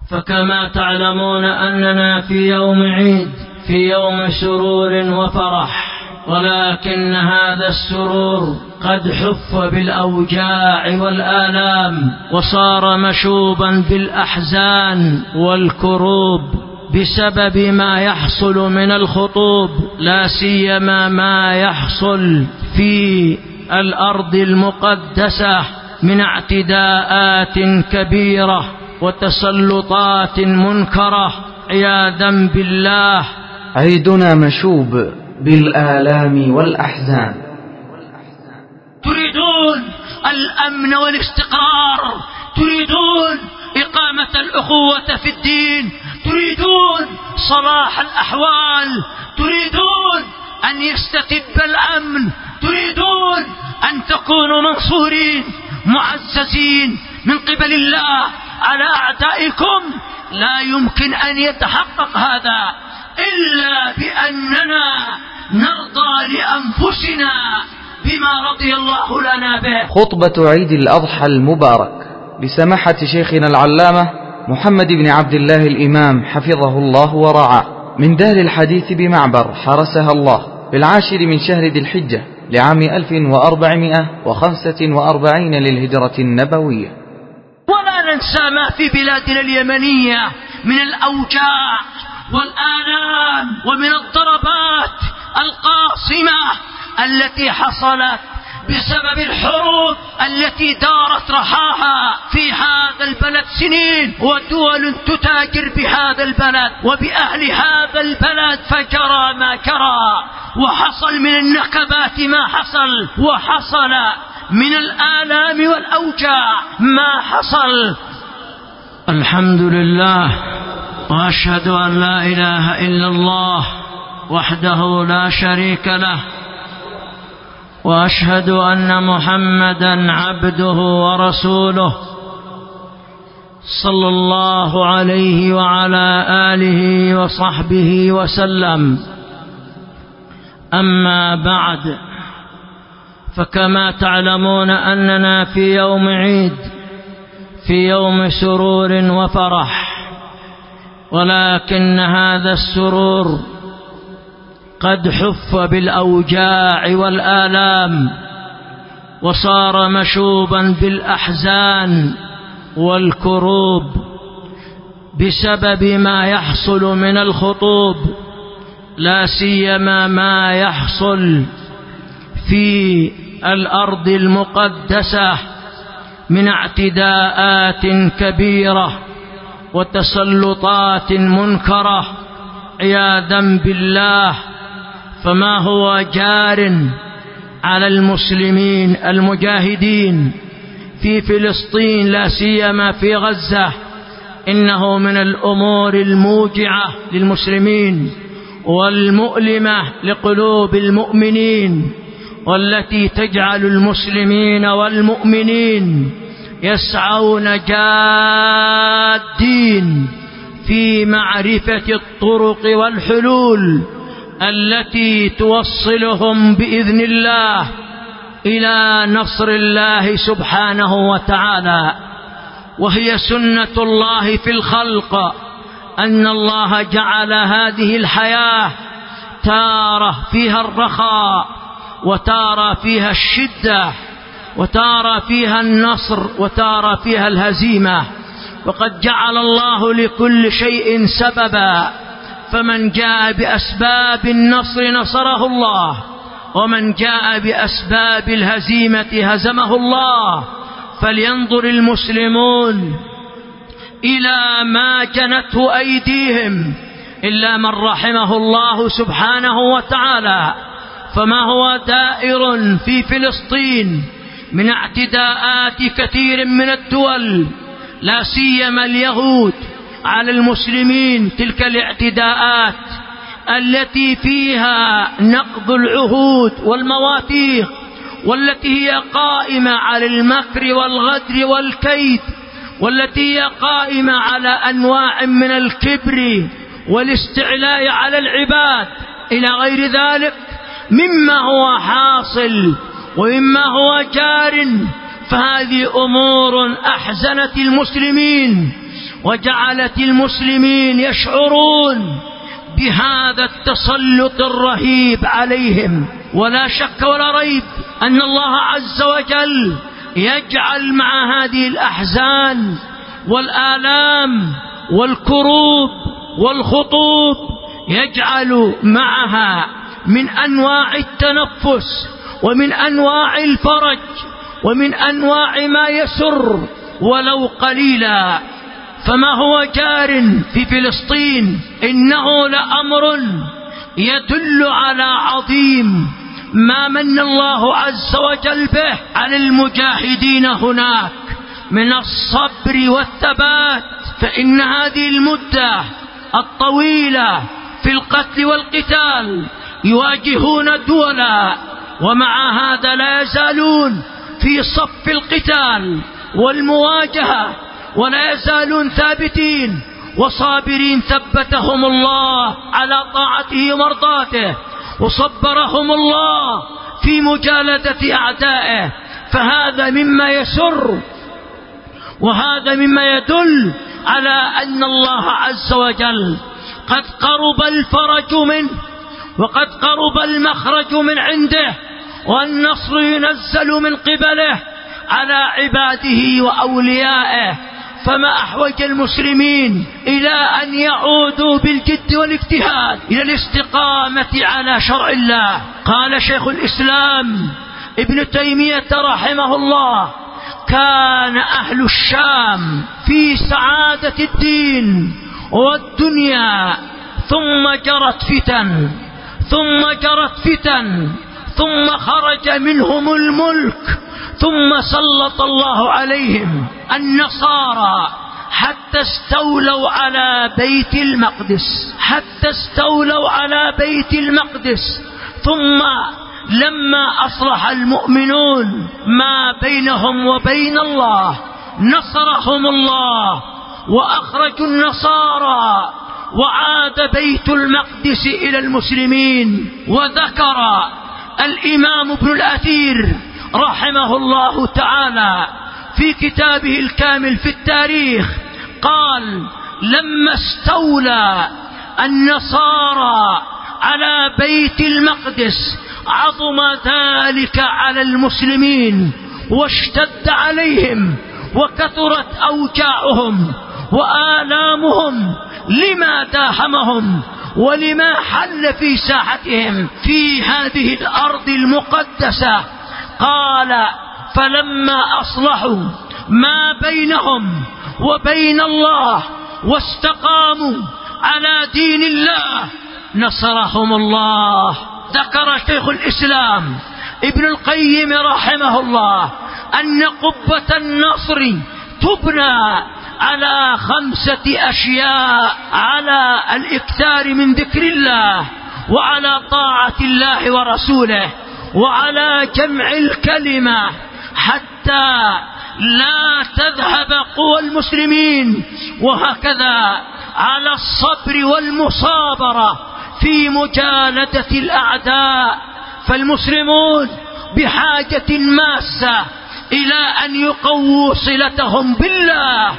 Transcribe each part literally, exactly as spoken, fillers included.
فكما تعلمون أننا في يوم عيد، في يوم سرور وفرح، ولكن هذا السرور قد حف بالأوجاع والآلام، وصار مشوبا بالأحزان والكروب بسبب ما يحصل من الخطوب، لا سيما ما يحصل في الأرض المقدسة من اعتداءات كبيرة وتسلطات منكرة عياذا بالله. عيدنا مشوب بالآلام والأحزان. تريدون الأمن والاستقرار، تريدون إقامة الأخوة في الدين، تريدون صلاح الأحوال، تريدون أن يستتب الأمن، تريدون أن تكونوا منصورين معززين من قبل الله على أعدائكم. لا يمكن أن يتحقق هذا إلا بأننا نرضى لأنفسنا بما رضي الله لنا به. خطبة عيد الأضحى المبارك بسماحة شيخنا العلامة محمد بن عبد الله الإمام حفظه الله ورعاه، من دار الحديث بمعبر حرسها الله، بالعاشر من شهر ذي الحجة لعام ألف وأربعمائة وخمسة وأربعين للهجرة النبوية. ولا ننسى ما في بلادنا اليمنية من الأوجاع والآلام ومن الضربات القاصمة التي حصلت بسبب الحروب التي دارت رحاها في هذا البلد سنين، ودول تتاجر بهذا البلد وبأهل هذا البلد، فجرى ما جرى، وحصل من النكبات ما حصل، وحصل من الآلام والأوجاع ما حصل. الحمد لله، وأشهد أن لا إله إلا الله وحده لا شريك له، وأشهد أن محمدا عبده ورسوله صلى الله عليه وعلى آله وصحبه وسلم. أما بعد، فكما تعلمون أننا في يوم عيد، في يوم سرور وفرح، ولكن هذا السرور قد حف بالأوجاع والآلام، وصار مشوبا بالأحزان والكروب بسبب ما يحصل من الخطوب، لا سيما ما يحصل في الأرض المقدسة من اعتداءات كبيرة وتسلطات منكرة عياذا بالله. فما هو جار على المسلمين المجاهدين في فلسطين، لا سيما في غزة، إنه من الأمور الموجعة للمسلمين والمؤلمة لقلوب المؤمنين، والتي تجعل المسلمين والمؤمنين يسعون جادين في معرفة الطرق والحلول التي توصلهم بإذن الله إلى نصر الله سبحانه وتعالى. وهي سنة الله في الخلق أن الله جعل هذه الحياة تارة فيها الرخاء، وتارة فيها الشدة، وتارة فيها النصر، وتارة فيها الهزيمة. وقد جعل الله لكل شيء سببا، فمن جاء بأسباب النصر نصره الله، ومن جاء بأسباب الهزيمة هزمه الله. فلينظر المسلمون إلى ما جنته أيديهم إلا من رحمه الله سبحانه وتعالى. فما هو دائر في فلسطين من اعتداءات كثير من الدول، لا سيما اليهود، على المسلمين، تلك الاعتداءات التي فيها نقض العهود والمواثيق، والتي هي قائمة على المكر والغدر والكيد، والتي هي قائمة على أنواع من الكبر والاستعلاء على العباد إلى غير ذلك مما هو حاصل ومما هو جار. فهذه أمور أحزنت المسلمين، وجعلت المسلمين يشعرون بهذا التسلط الرهيب عليهم. ولا شك ولا ريب أن الله عز وجل يجعل مع هذه الأحزان والآلام والكروب والخطوب، يجعل معها من أنواع التنفس ومن أنواع الفرج ومن أنواع ما يسر ولو قليلا. فما هو جار في فلسطين إنه لأمر يدل على عظيم ما من الله عز وجل به على المجاهدين هناك من الصبر والثبات. فإن هذه المدة الطويلة في القتل والقتال يواجهون دولا، ومع هذا لا يزالون في صف القتال والمواجهة، ولا يزالون ثابتين وصابرين. ثبتهم الله على طاعته ومرضاته، وصبرهم الله في مجالدة أعدائه. فهذا مما يسر، وهذا مما يدل على أن الله عز وجل قد قرب الفرج منه، وقد قرب المخرج من عنده، والنصر ينزل من قبله على عباده وأوليائه. فما أحوج المسلمين إلى أن يعودوا بالجد والاجتهاد إلى الاستقامة على شرع الله. قال شيخ الإسلام ابن تيمية رحمه الله: كان أهل الشام في سعادة الدين والدنيا، ثم جرت فتن ثم جرت فتن ثم خرج منهم الملك، ثم سلط الله عليهم النصارى حتى استولوا على بيت المقدس حتى استولوا على بيت المقدس ثم لما أصلح المؤمنون ما بينهم وبين الله نصرهم الله وأخرجوا النصارى، وعاد بيت المقدس إلى المسلمين. وذكر الإمام ابن الأثير رحمه الله تعالى في كتابه الكامل في التاريخ، قال: لما استولى النصارى على بيت المقدس عظم ذلك على المسلمين، واشتد عليهم، وكثرت أوجاعهم وآلامهم لما داهمهم ولما حل في ساحتهم في هذه الأرض المقدسة. قال: فلما أصلحوا ما بينهم وبين الله واستقاموا على دين الله نصرهم الله. ذكر شيخ الإسلام ابن القيم رحمه الله أن قبة النصر تبنى على خمسة أشياء: على الإكثار من ذكر الله، وعلى طاعة الله ورسوله، وعلى جمع الكلمة حتى لا تذهب قوى المسلمين، وهكذا على الصبر والمصابرة في مجالدة الأعداء. فالمسلمون بحاجة ماسة إلى أن يقووا صلتهم بالله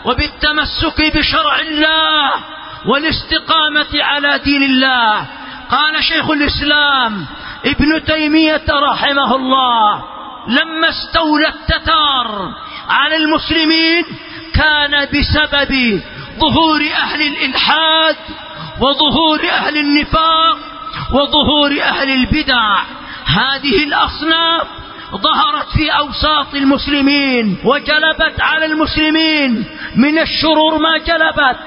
وبالتمسك بشرع الله والاستقامة على دين الله. قال شيخ الإسلام ابن تيمية رحمه الله: لما استولى التتار على المسلمين كان بسبب ظهور أهل الإلحاد وظهور أهل النفاق وظهور أهل البدع. هذه الأصناف ظهرت في أوساط المسلمين وجلبت على المسلمين من الشرور ما جلبت،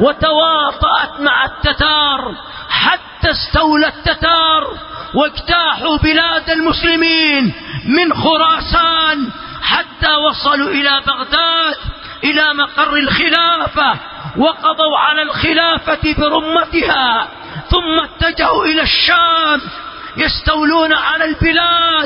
وتواطأت مع التتار حتى استولى التتار واجتاحوا بلاد المسلمين من خراسان حتى وصلوا إلى بغداد إلى مقر الخلافة، وقضوا على الخلافة برمتها، ثم اتجهوا إلى الشام يستولون على البلاد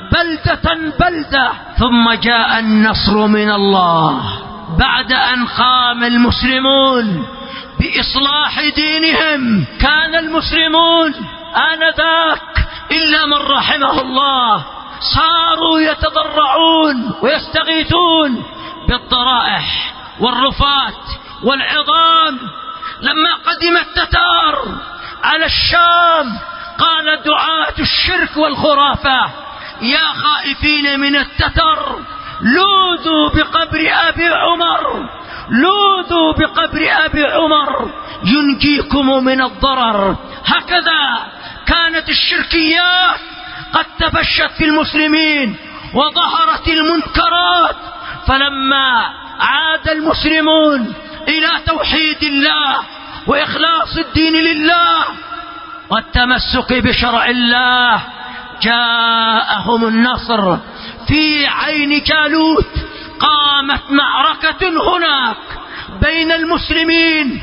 بلدة بلدة. ثم جاء النصر من الله بعد أن قام المسلمون بإصلاح دينهم. كان المسلمون آنذاك إلا من رحمه الله صاروا يتضرعون ويستغيثون بالضرائح والرفات والعظام. لما قدم التتار على الشام قال دعاة الشرك والخرافة: يا خائفين من التتر لوذوا بقبر أبي عمر، لوذوا بقبر أبي عمر ينجيكم من الضرر. هكذا كانت الشركيات قد تفشت في المسلمين وظهرت المنكرات. فلما عاد المسلمون إلى توحيد الله وإخلاص الدين لله والتمسك بشرع الله جاءهم النصر في عين جالوت. قامت معركة هناك بين المسلمين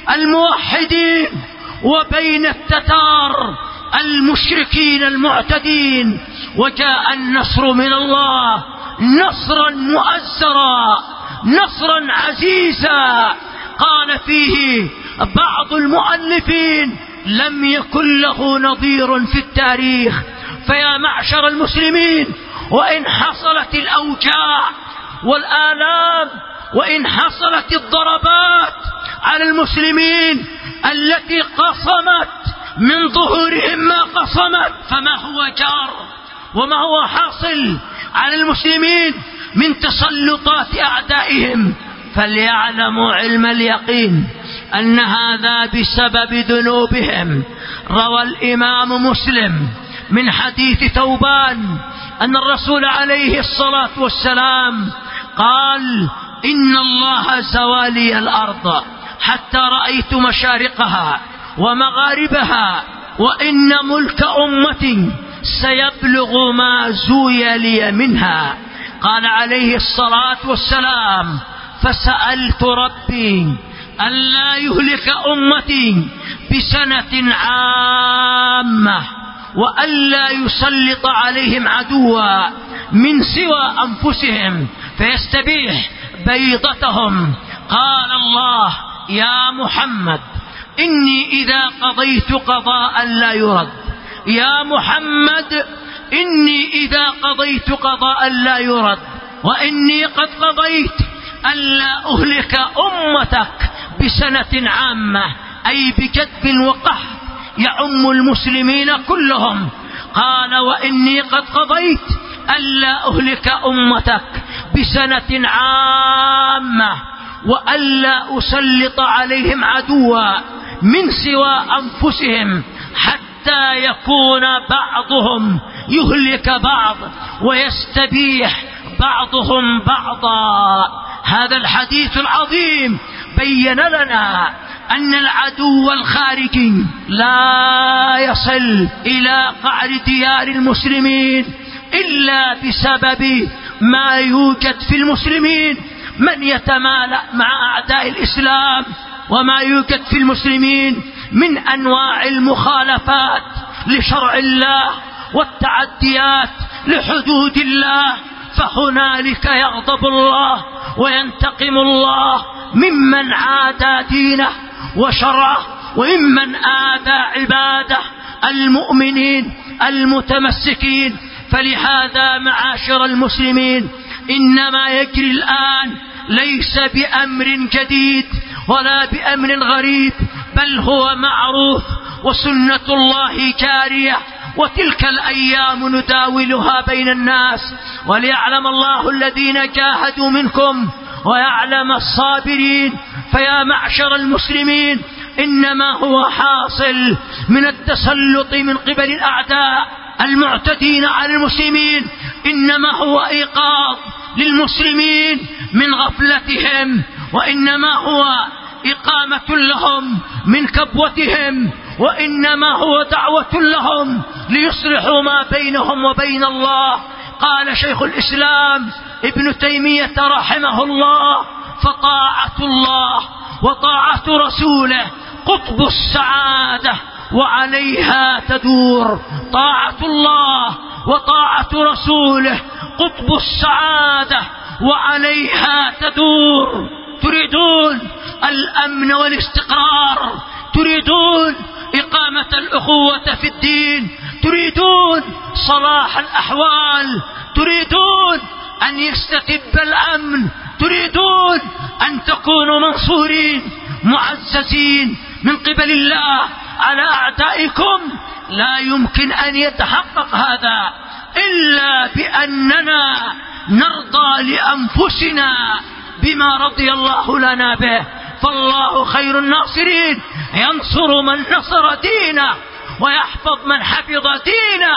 الموحدين وبين التتار المشركين المعتدين، وجاء النصر من الله نصرا مؤزرا، نصرا عزيزا. قال فيه بعض المؤلفين: لم يكن له نظير في التاريخ. فيا معشر المسلمين، وإن حصلت الأوجاع والآلام، وإن حصلت الضربات على المسلمين التي قصمت من ظهورهم ما قصمت، فما هو جار وما هو حاصل على المسلمين من تسلطات أعدائهم؟ فليعلموا علم اليقين أن هذا بسبب ذنوبهم. روى الإمام مسلم من حديث ثوبان أن الرسول عليه الصلاة والسلام قال: إن الله زوالي الأرض حتى رأيت مشارقها ومغاربها، وإن ملك أمتي سيبلغ ما زوي لي منها. قال عليه الصلاة والسلام: فسألت ربي ألا يهلك أمتي بسنة عامة وألا يسلط عليهم عدوا من سوى أنفسهم فيستبيح بيضتهم. قال الله: يا محمد إني إذا قضيت قضاء لا يرد، يا محمد إني إذا قضيت قضاء لا يرد، وإني قد قضيت ألا أهلك أمتك بسنة عامة، أي بجدب وقحط يعم المسلمين كلهم. قال: وإني قد قضيت ألا أهلك أمتك بسنة عامة وألا أسلط عليهم عدوا من سوى أنفسهم حتى يكون بعضهم يهلك بعض ويستبيح بعضهم بعضا. هذا الحديث العظيم بين لنا أن العدو الخارجي لا يصل إلى قعر ديار المسلمين إلا بسبب ما يوجد في المسلمين من يتمالأ مع أعداء الإسلام، وما يوجد في المسلمين من أنواع المخالفات لشرع الله والتعديات لحدود الله. فهنالك يغضب الله وينتقم الله ممن عادى دينه وشرعه وممن آذى عباده المؤمنين المتمسكين. فلهذا معاشر المسلمين، إنما يجري الآن ليس بأمر جديد ولا بأمر غريب، بل هو معروف وسنة الله جارية، وتلك الأيام نداولها بين الناس وليعلم الله الذين جاهدوا منكم ويعلم الصابرين. فيا معشر المسلمين، إنما هو حاصل من التسلط من قبل الأعداء المعتدين على المسلمين، إنما هو إيقاظ للمسلمين من غفلتهم، وإنما هو إقامة لهم من كبوتهم، وإنما هو دعوة لهم ليصلحوا ما بينهم وبين الله. قال شيخ الإسلام ابن تيمية رحمه الله: فطاعة الله وطاعة رسوله قطب السعادة وعليها تدور. طاعة الله وطاعة رسوله قطب السعادة وعليها تدور. تريدون الأمن والاستقرار، تريدون إقامة الأخوة في الدين، تريدون صلاح الأحوال، تريدون أن يستتب الأمن تريدون أن تكونوا منصورين معززين من قبل الله على أعدائكم، لا يمكن أن يتحقق هذا إلا بأننا نرضى لأنفسنا بما رضي الله لنا به. فالله خير الناصرين، ينصر من نصر دينه ويحفظ من حفظ دينه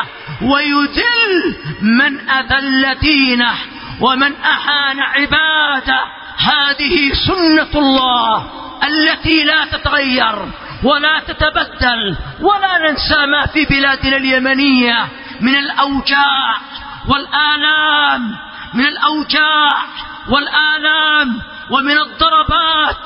ويذل من أذل دينه ومن أهان عباده. هذه سنة الله التي لا تتغير ولا تتبدل. ولا ننسى ما في بلادنا اليمنية من الأوجاع والآلام من الأوجاع والآلام ومن الضربات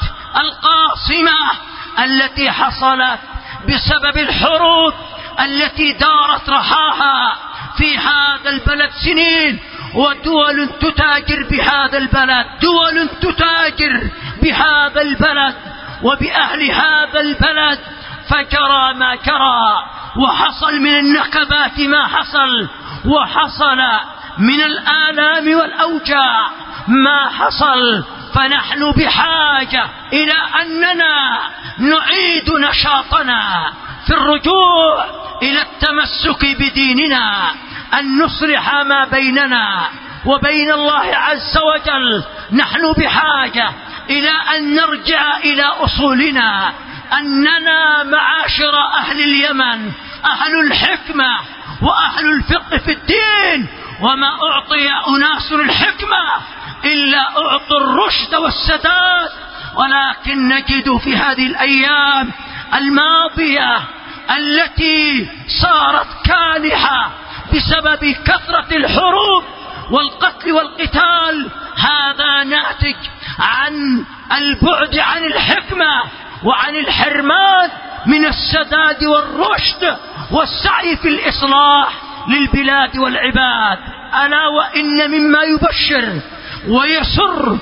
القاصمة التي حصلت بسبب الحروب التي دارت رحاها في هذا البلد سنين. ودول تتاجر بهذا البلد، دول تتاجر بهذا البلد وبأهل هذا البلد، فجرى ما جرى وحصل من النكبات ما حصل، وحصل من الآلام والأوجاع ما حصل. فنحن بحاجة إلى أننا نعيد نشاطنا في الرجوع إلى التمسك بديننا، أن نصلح ما بيننا وبين الله عز وجل. نحن بحاجة إلى أن نرجع إلى أصولنا، أننا معاشر أهل اليمن أهل الحكمة وأهل الفقه في الدين، وما أعطي أناس الحكمة إلا أعطوا الرشد والسداد. ولكن نجد في هذه الأيام الماضية التي صارت كالحة بسبب كثرة الحروب والقتل والقتال، هذا ناتج عن البعد عن الحكمة وعن الحرمان من السداد والرشد والسعي في الإصلاح للبلاد والعباد. ألا وإن مما يبشر ويسر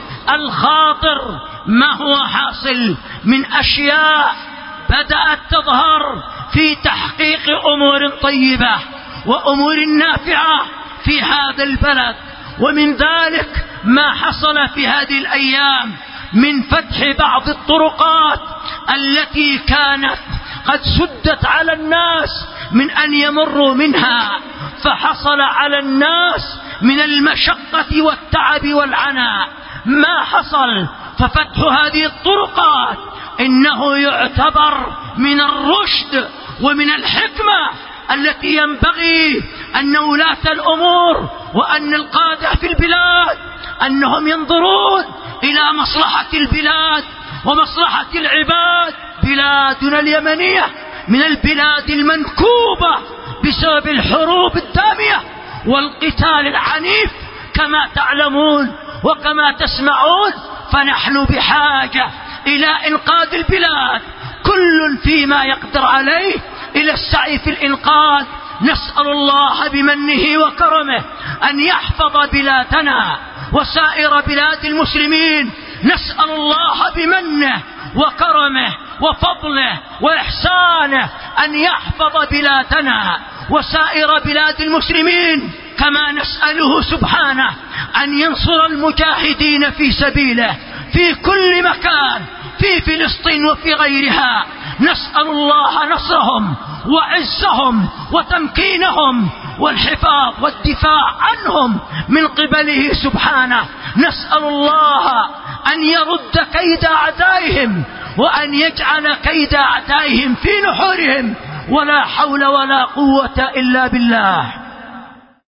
الخاطر ما هو حاصل من أشياء بدأت تظهر في تحقيق أمور طيبة وأمور نافعة في هذا البلد. ومن ذلك ما حصل في هذه الأيام من فتح بعض الطرقات التي كانت قد سدت على الناس من أن يمروا منها، فحصل على الناس من المشقة والتعب والعناء ما حصل. ففتح هذه الطرقات إنه يعتبر من الرشد ومن الحكمة التي ينبغي أن ولاة الأمور وأن القادة في البلاد أنهم ينظرون إلى مصلحة البلاد ومصلحة العباد. بلادنا اليمنية من البلاد المنكوبة بسبب الحروب الدامية والقتال العنيف كما تعلمون وكما تسمعون. فنحن بحاجة إلى إنقاذ البلاد، كل فيما يقدر عليه إلى السعي في الإنقاذ. نسأل الله بمنه وكرمه أن يحفظ بلادنا وسائر بلاد المسلمين. نسأل الله بمنه وكرمه وفضله وإحسانه أن يحفظ بلادنا وسائر بلاد المسلمين، كما نسأله سبحانه أن ينصر المجاهدين في سبيله في كل مكان في فلسطين وفي غيرها. نسأل الله نصرهم وعزهم وتمكينهم والحفاظ والدفاع عنهم من قبله سبحانه. نسأل الله أن يرد كيد أعدائهم وأن يجعل كيد أعدائهم في نحورهم، ولا حول ولا قوة إلا بالله.